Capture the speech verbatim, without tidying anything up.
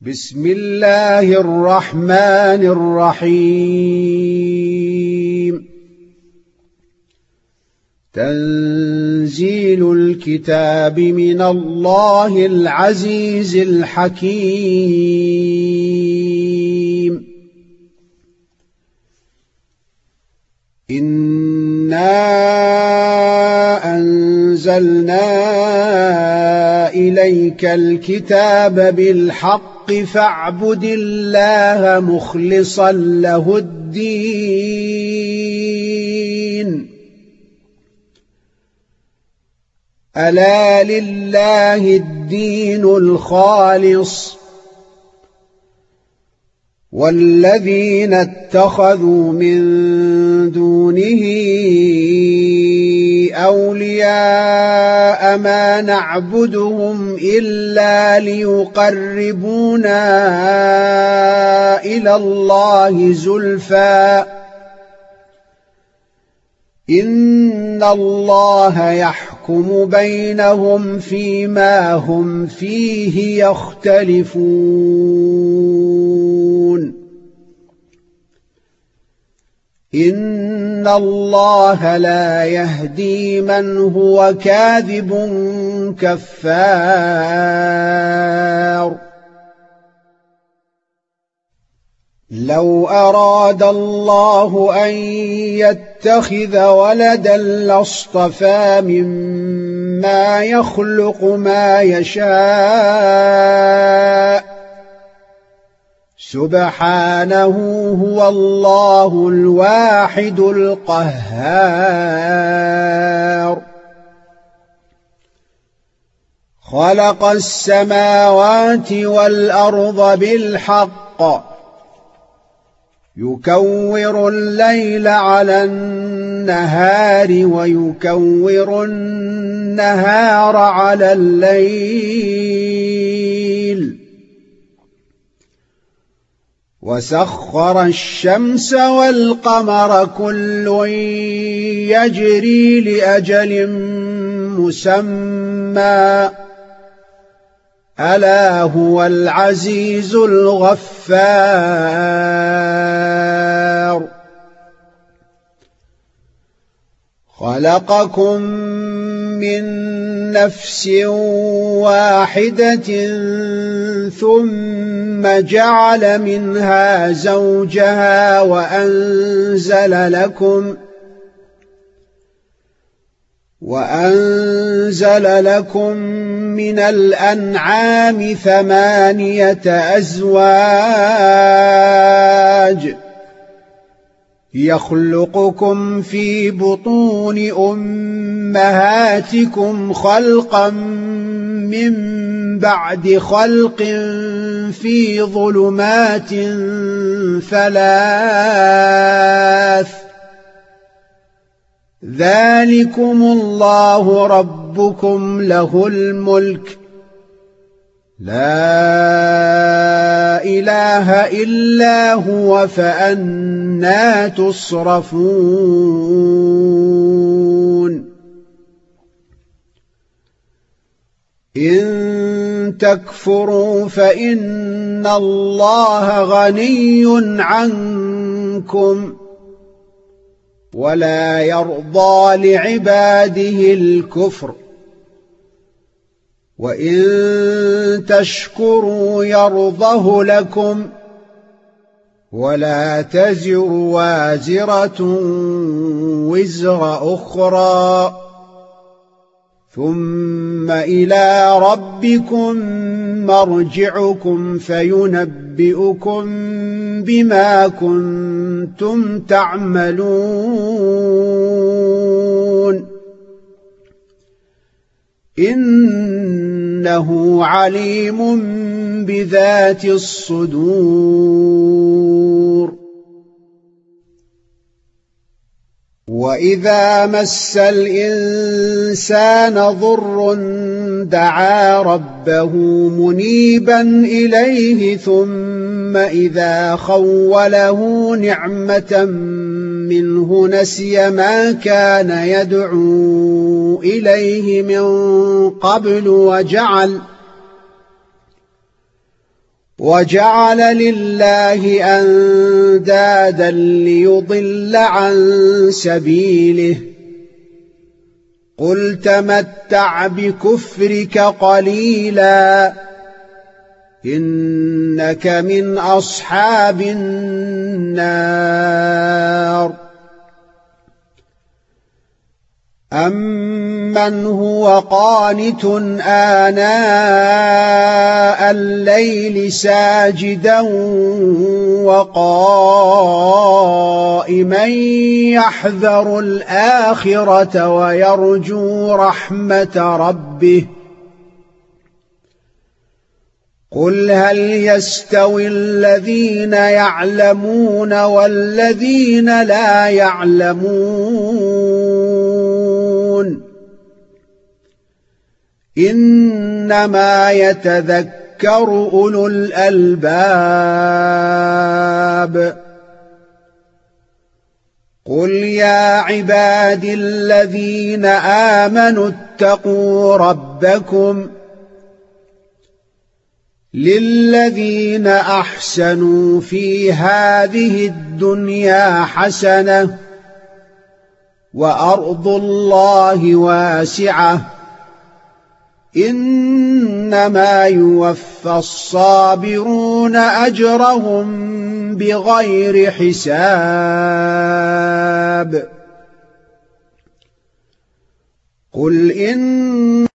بسم الله الرحمن الرحيم. تنزيل الكتاب من الله العزيز الحكيم. إنا أنزلنا إليك الكتاب بالحق فاعبد الله مخلصا له الدين. ألا لله الدين الخالص، والذين اتخذوا من دونه أولياء ما نعبدهم إلا ليقربونا إلى الله زلفى إن الله يحكم بينهم فيما هم فيه يختلفون. إن الله لا يهدي من هو كاذب كفار. لو أراد الله أن يتخذ ولدا لاصطفى مما يخلق ما يشاء سبحانه، هو الله الواحد القهار. خلق السماوات والأرض بالحق يكور الليل على النهار ويكور النهار على الليل، وسخر الشمس والقمر كل يجري لأجل مسمى، ألا هو العزيز الغفار. خلقكم من نفس واحدة ثم جعل منها زوجها وأنزل لكم وأنزل لكم من الأنعام ثمانية أزواج يخلقكم في بطون أمهاتكم خلقا من بعد خلق في ظلمات ثلاث، ذلكم الله ربكم له الملك، لا إله إلا هو، فأنى تصرفون. إن تكفروا فإن الله غني عنكم ولا يرضى لعباده الكفر، وإن تشكروا يرضه لكم ولا تزر وازرة وزر أخرى، ثم إلى ربكم مرجعكم فينبئكم بما كنتم تعملون، إنه عليم بذات الصدور. وإذا مس الإنسان ضر دعا ربه منيبا إليه ثم إذا خوله نعمة منه نسي ما كان يدعو إليه من قبل وجعل وجعل لله أندادا ليضل عن سبيله قل تمتع بكفرك قليلا إنك من أصحاب النار أمن هو قانت آناء الليل ساجدا وقائما يحذر الآخرة ويرجو رحمة ربه قل هل يستوي الذين يعلمون والذين لا يعلمون إنما يتذكر أولو الألباب قل يا عبادي الذين آمنوا اتقوا ربكم للذين أحسنوا في هذه الدنيا حسنة وأرض الله واسعة إنما يوفى الصابرون أجرهم بغير حساب قل إن